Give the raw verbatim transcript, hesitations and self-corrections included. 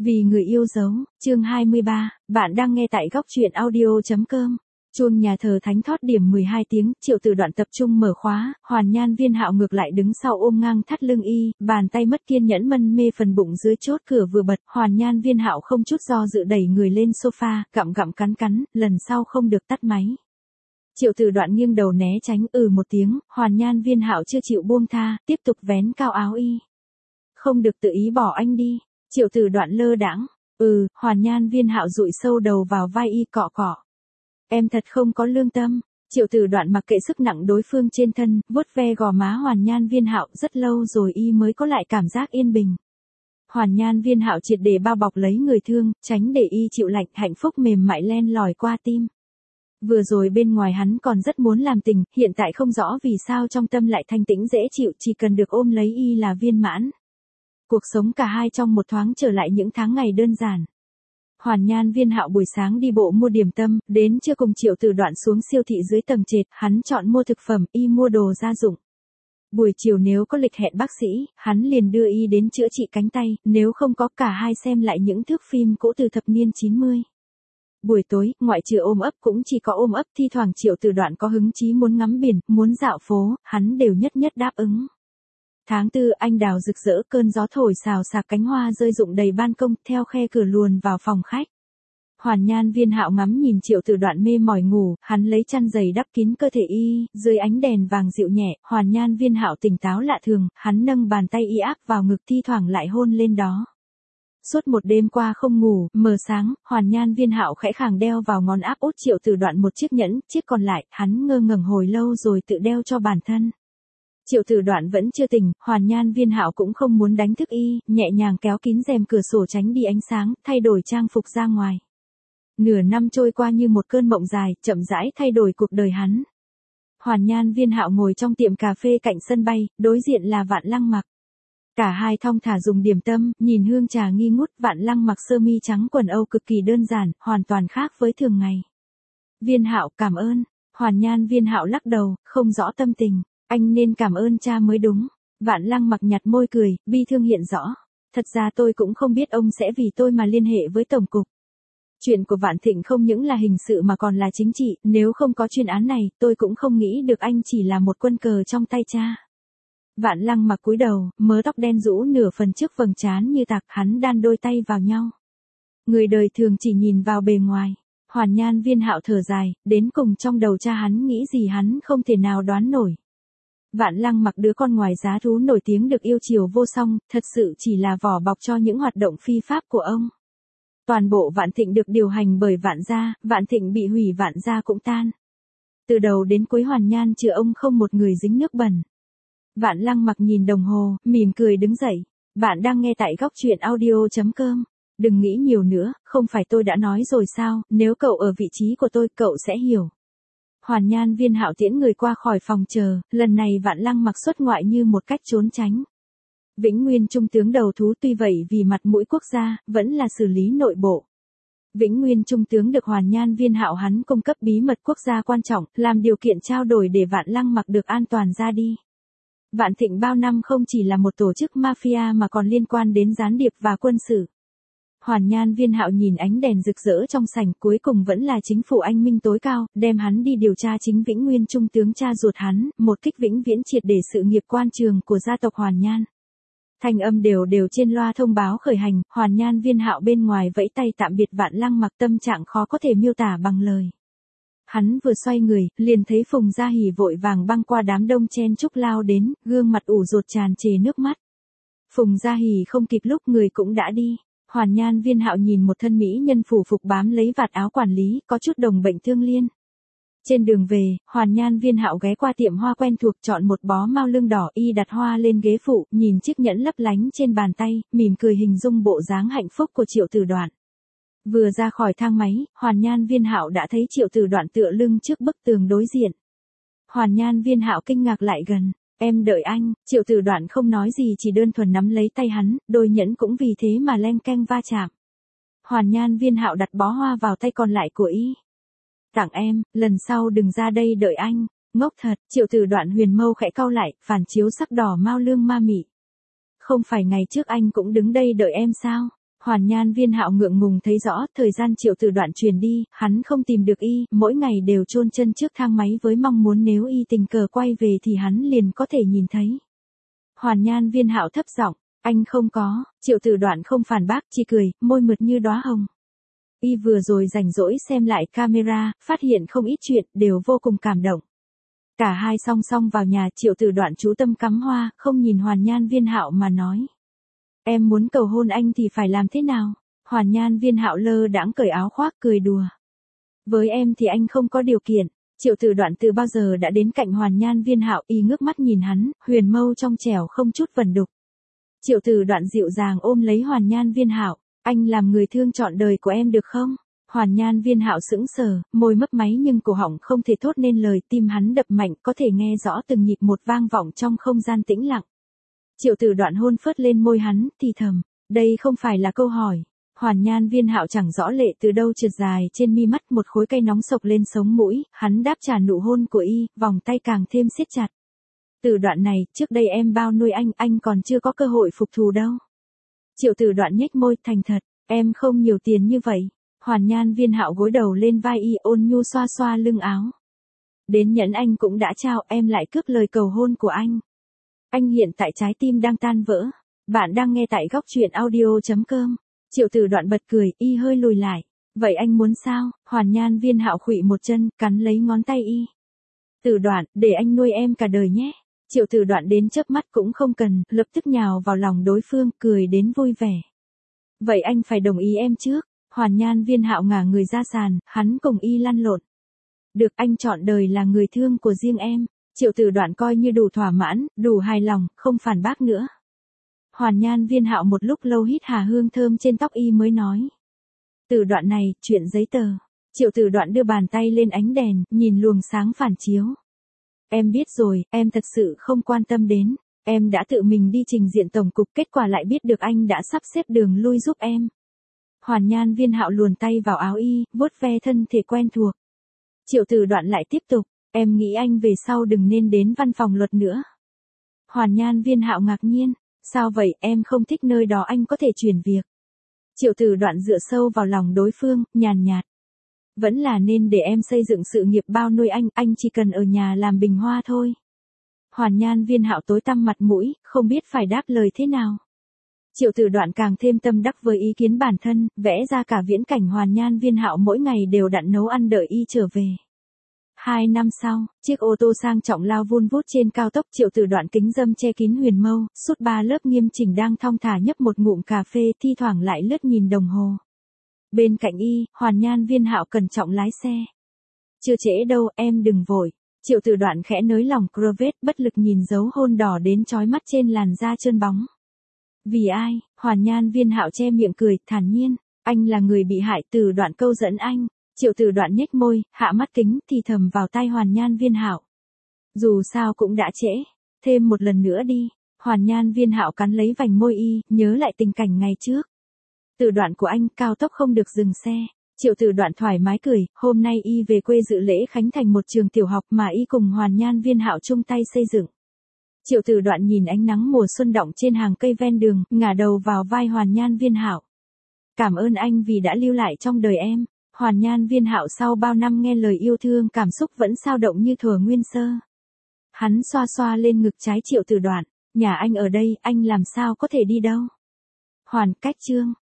Vì người yêu dấu, chương hai mươi ba, bạn đang nghe tại góc truyện audio.com. Chuông nhà thờ thánh thót điểm mười hai tiếng, Triệu Tử Đoạn tập trung mở khóa, Hoàn Nhan Viên Hạo ngược lại đứng sau ôm ngang thắt lưng y, bàn tay mất kiên nhẫn mân mê phần bụng dưới chốt cửa vừa bật, Hoàn Nhan Viên Hạo không chút do dự đẩy người lên sofa, gặm gặm cắn cắn, lần sau không được tắt máy. Triệu Tử Đoạn nghiêng đầu né tránh, ừ một tiếng, Hoàn Nhan Viên Hạo chưa chịu buông tha, tiếp tục vén cao áo y. Không được tự ý bỏ anh đi. Triệu Tử Đoạn lơ đãng, ừ, Hoàn Nhan Viên Hạo dụi sâu đầu vào vai y cọ cọ. Em thật không có lương tâm. Triệu Tử Đoạn mặc kệ sức nặng đối phương trên thân, vuốt ve gò má Hoàn Nhan Viên Hạo, rất lâu rồi y mới có lại cảm giác yên bình. Hoàn Nhan Viên Hạo triệt để bao bọc lấy người thương, tránh để y chịu lạnh, hạnh phúc mềm mại len lỏi qua tim. Vừa rồi bên ngoài hắn còn rất muốn làm tình, hiện tại không rõ vì sao trong tâm lại thanh tĩnh dễ chịu, chỉ cần được ôm lấy y là viên mãn. Cuộc sống cả hai trong một thoáng trở lại những tháng ngày đơn giản. Hoàn Nhan Viên Hạo buổi sáng đi bộ mua điểm tâm, đến trưa cùng Triệu Tử Đoạn xuống siêu thị dưới tầng trệt, hắn chọn mua thực phẩm, y mua đồ gia dụng. Buổi chiều nếu có lịch hẹn bác sĩ, hắn liền đưa y đến chữa trị cánh tay, nếu không có cả hai xem lại những thước phim cũ từ thập niên chín mươi. Buổi tối, ngoại trừ ôm ấp cũng chỉ có ôm ấp, thi thoảng Triệu Tử Đoạn có hứng chí muốn ngắm biển, muốn dạo phố, hắn đều nhất nhất đáp ứng. Tháng tư anh đào rực rỡ, cơn gió thổi xào xạc, cánh hoa rơi rụng đầy ban công, theo khe cửa luồn vào phòng khách. Hoàn Nhan Viên Hạo ngắm nhìn Triệu Tử Đoạn mê mỏi ngủ, hắn lấy chăn dày đắp kín cơ thể y, dưới ánh đèn vàng dịu nhẹ, Hoàn Nhan Viên Hạo tỉnh táo lạ thường, hắn nâng bàn tay y áp vào ngực, thi thoảng lại hôn lên đó. Suốt một đêm qua không ngủ, mờ sáng, Hoàn Nhan Viên Hạo khẽ khàng đeo vào ngón áp út Triệu Tử Đoạn một chiếc nhẫn, chiếc còn lại, hắn ngơ ngẩn hồi lâu rồi tự đeo cho bản thân. Triệu Tử Đoạn vẫn chưa tỉnh, Hoàn Nhan Viên Hạo cũng không muốn đánh thức y, nhẹ nhàng kéo kín rèm cửa sổ tránh đi ánh sáng, thay đổi trang phục ra ngoài. Nửa năm trôi qua như một cơn mộng dài, chậm rãi thay đổi cuộc đời hắn. Hoàn Nhan Viên Hạo ngồi trong tiệm cà phê cạnh sân bay, đối diện là Vạn Lăng Mặc. Cả hai thong thả dùng điểm tâm, nhìn hương trà nghi ngút, Vạn Lăng mặc sơ mi trắng quần âu cực kỳ đơn giản, hoàn toàn khác với thường ngày. Viên Hạo, cảm ơn. Hoàn Nhan Viên Hạo lắc đầu, không rõ tâm tình. Anh nên cảm ơn cha mới đúng. Vạn Lăng mặc nhặt môi cười, bi thương hiện rõ. Thật ra tôi cũng không biết ông sẽ vì tôi mà liên hệ với Tổng cục. Chuyện của Vạn Thịnh không những là hình sự mà còn là chính trị, nếu không có chuyên án này, tôi cũng không nghĩ được anh chỉ là một quân cờ trong tay cha. Vạn Lăng mặc cúi đầu, mớ tóc đen rũ nửa phần trước vầng trán như tạc, hắn đan đôi tay vào nhau. Người đời thường chỉ nhìn vào bề ngoài. Hoàn Nhan Viên Hạo thở dài, đến cùng trong đầu cha hắn nghĩ gì hắn không thể nào đoán nổi. Vạn Lăng mặc đứa con ngoài giá thú nổi tiếng được yêu chiều vô song, thật sự chỉ là vỏ bọc cho những hoạt động phi pháp của ông. Toàn bộ Vạn Thịnh được điều hành bởi Vạn gia, Vạn Thịnh bị hủy Vạn gia cũng tan. Từ đầu đến cuối Hoàn Nhan trừ ông không một người dính nước bẩn. Vạn Lăng mặc nhìn đồng hồ, mỉm cười đứng dậy. Bạn đang nghe tại góc truyện audio.com. Đừng nghĩ nhiều nữa, không phải tôi đã nói rồi sao, nếu cậu ở vị trí của tôi, cậu sẽ hiểu. Hoàn Nhan Viên Hạo tiễn người qua khỏi phòng chờ, lần này Vạn Lăng mặc xuất ngoại như một cách trốn tránh. Vĩnh Nguyên trung tướng đầu thú, tuy vậy vì mặt mũi quốc gia, vẫn là xử lý nội bộ. Vĩnh Nguyên trung tướng được Hoàn Nhan Viên Hạo hắn cung cấp bí mật quốc gia quan trọng, làm điều kiện trao đổi để Vạn Lăng mặc được an toàn ra đi. Vạn Thịnh bao năm không chỉ là một tổ chức mafia mà còn liên quan đến gián điệp và quân sự. Hoàn Nhan Viên Hạo nhìn ánh đèn rực rỡ trong sảnh, cuối cùng vẫn là chính phủ anh minh tối cao, đem hắn đi điều tra chính Vĩnh Nguyên trung tướng cha ruột hắn, một kích vĩnh viễn triệt để sự nghiệp quan trường của gia tộc Hoàn Nhan. Thanh âm đều đều trên loa thông báo khởi hành, Hoàn Nhan Viên Hạo bên ngoài vẫy tay tạm biệt Vạn Lăng mặc, tâm trạng khó có thể miêu tả bằng lời. Hắn vừa xoay người, liền thấy Phùng Gia Hỉ vội vàng băng qua đám đông chen chúc lao đến, gương mặt ủ rột tràn trề nước mắt. Phùng Gia Hỉ không kịp lúc người cũng đã đi. Hoàn Nhan Viên Hạo nhìn một thân mỹ nhân phủ phục bám lấy vạt áo quản lý, có chút đồng bệnh thương liên. Trên đường về, Hoàn Nhan Viên Hạo ghé qua tiệm hoa quen thuộc, chọn một bó mao lưng đỏ, y đặt hoa lên ghế phụ, nhìn chiếc nhẫn lấp lánh trên bàn tay, mỉm cười hình dung bộ dáng hạnh phúc của Triệu Tử Đoạn. Vừa ra khỏi thang máy, Hoàn Nhan Viên Hạo đã thấy Triệu Tử Đoạn tựa lưng trước bức tường đối diện. Hoàn Nhan Viên Hạo kinh ngạc lại gần. Em đợi anh. Triệu Tử Đoạn không nói gì, chỉ đơn thuần nắm lấy tay hắn, đôi nhẫn cũng vì thế mà leng keng va chạm. Hoàn Nhan Viên Hạo đặt bó hoa vào tay còn lại của y. Tặng em, lần sau đừng ra đây đợi anh. Ngốc thật. Triệu Tử Đoạn huyền mâu khẽ cau lại, phản chiếu sắc đỏ mao lương ma mị. Không phải ngày trước anh cũng đứng đây đợi em sao? Hoàn Nhan Viên Hạo ngượng ngùng thấy rõ, thời gian Triệu Tử Đoạn truyền đi, hắn không tìm được y, mỗi ngày đều chôn chân trước thang máy với mong muốn nếu y tình cờ quay về thì hắn liền có thể nhìn thấy. Hoàn Nhan Viên Hạo thấp giọng, anh không có, Triệu Tử Đoạn không phản bác, chỉ cười, môi mượt như đóa hồng. Y vừa rồi rảnh rỗi xem lại camera, phát hiện không ít chuyện, đều vô cùng cảm động. Cả hai song song vào nhà, Triệu Tử Đoạn chú tâm cắm hoa, không nhìn Hoàn Nhan Viên Hạo mà nói. Em muốn cầu hôn anh thì phải làm thế nào? Hoàn Nhan Viên Hạo lơ đãng cởi áo khoác cười đùa. Với em thì anh không có điều kiện. Triệu Tử Đoạn từ bao giờ đã đến cạnh Hoàn Nhan Viên Hạo, y ngước mắt nhìn hắn, huyền mâu trong trẻo không chút vẩn đục. Triệu Tử Đoạn dịu dàng ôm lấy Hoàn Nhan Viên Hạo, anh làm người thương trọn đời của em được không? Hoàn Nhan Viên Hạo sững sờ, môi mấp máy nhưng cổ họng không thể thốt nên lời, tim hắn đập mạnh, có thể nghe rõ từng nhịp một vang vọng trong không gian tĩnh lặng. Triệu Tử Đoạn hôn phớt lên môi hắn, thì thầm, đây không phải là câu hỏi. Hoàn Nhan Viên Hạo chẳng rõ lệ từ đâu trượt dài trên mi mắt, một khối cây nóng sộc lên sống mũi, hắn đáp trả nụ hôn của y, vòng tay càng thêm siết chặt. Tử Đoạn này, trước đây em bao nuôi anh, anh còn chưa có cơ hội phục thù đâu. Triệu Tử Đoạn nhếch môi, thành thật, em không nhiều tiền như vậy. Hoàn Nhan Viên Hạo gối đầu lên vai y, ôn nhu xoa xoa lưng áo. Đến nhẫn anh cũng đã trao, em lại cướp lời cầu hôn của anh. Anh hiện tại trái tim đang tan vỡ. Bạn đang nghe tại góc truyện audio chấm com. Triệu Tử Đoạn bật cười, y hơi lùi lại. Vậy anh muốn sao? Hoàn Nhan Viên Hạo khuỵu một chân, cắn lấy ngón tay y. Tử Đoạn, để anh nuôi em cả đời nhé. Triệu Tử Đoạn đến chớp mắt cũng không cần, lập tức nhào vào lòng đối phương, cười đến vui vẻ. Vậy anh phải đồng ý em trước. Hoàn Nhan Viên Hạo ngả người ra sàn, hắn cùng y lăn lộn. Được, anh chọn đời là người thương của riêng em. Triệu Tử Đoạn coi như đủ thỏa mãn, đủ hài lòng, không phản bác nữa. Hoàn Nhan Viên Hạo một lúc lâu hít hà hương thơm trên tóc y mới nói. Tử Đoạn này, chuyện giấy tờ. Triệu Tử Đoạn đưa bàn tay lên ánh đèn, nhìn luồng sáng phản chiếu. Em biết rồi, em thật sự không quan tâm đến. Em đã tự mình đi trình diện tổng cục, kết quả lại biết được anh đã sắp xếp đường lui giúp em. Hoàn Nhan Viên Hạo luồn tay vào áo y, vuốt ve thân thể quen thuộc. Triệu Tử Đoạn lại tiếp tục, em nghĩ anh về sau đừng nên đến văn phòng luật nữa. Hoàn Nhan Viên Hạo ngạc nhiên, sao vậy, em không thích nơi đó, anh có thể chuyển việc. Triệu Tử Đoạn dựa sâu vào lòng đối phương, nhàn nhạt. Vẫn là nên để em xây dựng sự nghiệp bao nuôi anh, anh chỉ cần ở nhà làm bình hoa thôi. Hoàn Nhan Viên Hạo tối tăm mặt mũi, không biết phải đáp lời thế nào. Triệu Tử Đoạn càng thêm tâm đắc với ý kiến bản thân, vẽ ra cả viễn cảnh Hoàn Nhan Viên Hạo mỗi ngày đều đặn nấu ăn đợi y trở về. Hai năm sau, chiếc ô tô sang trọng lao vun vút trên cao tốc, Triệu Tử Đoạn kính dâm che kín huyền mâu, suốt ba lớp nghiêm chỉnh đang thong thả nhấp một ngụm cà phê, thi thoảng lại lướt nhìn đồng hồ. Bên cạnh y, Hoàn Nhan Viên Hạo cẩn trọng lái xe. Chưa trễ đâu, em đừng vội. Triệu Tử Đoạn khẽ nới lòng crevette, bất lực nhìn dấu hôn đỏ đến chói mắt trên làn da trơn bóng. Vì ai? Hoàn Nhan Viên Hạo che miệng cười, thản nhiên, anh là người bị hại, Tử Đoạn câu dẫn anh. Triệu Tử Đoạn nhếch môi, hạ mắt kính, thì thầm vào tai Hoàn Nhan Viên Hạo. Dù sao cũng đã trễ, thêm một lần nữa đi. Hoàn Nhan Viên Hạo cắn lấy vành môi y, nhớ lại tình cảnh ngày trước. Tử Đoạn của anh, cao tốc không được dừng xe. Triệu Tử Đoạn thoải mái cười, hôm nay y về quê dự lễ khánh thành một trường tiểu học mà y cùng Hoàn Nhan Viên Hạo chung tay xây dựng. Triệu Tử Đoạn nhìn ánh nắng mùa xuân đọng trên hàng cây ven đường, ngả đầu vào vai Hoàn Nhan Viên Hạo. Cảm ơn anh vì đã lưu lại trong đời em. Hoàn Nhan Viên Hạo sau bao năm nghe lời yêu thương, cảm xúc vẫn sao động như thuở nguyên sơ. Hắn xoa xoa lên ngực trái Triệu Tử Đoạn, nhà anh ở đây, anh làm sao có thể đi đâu. Hoàn, cách chương.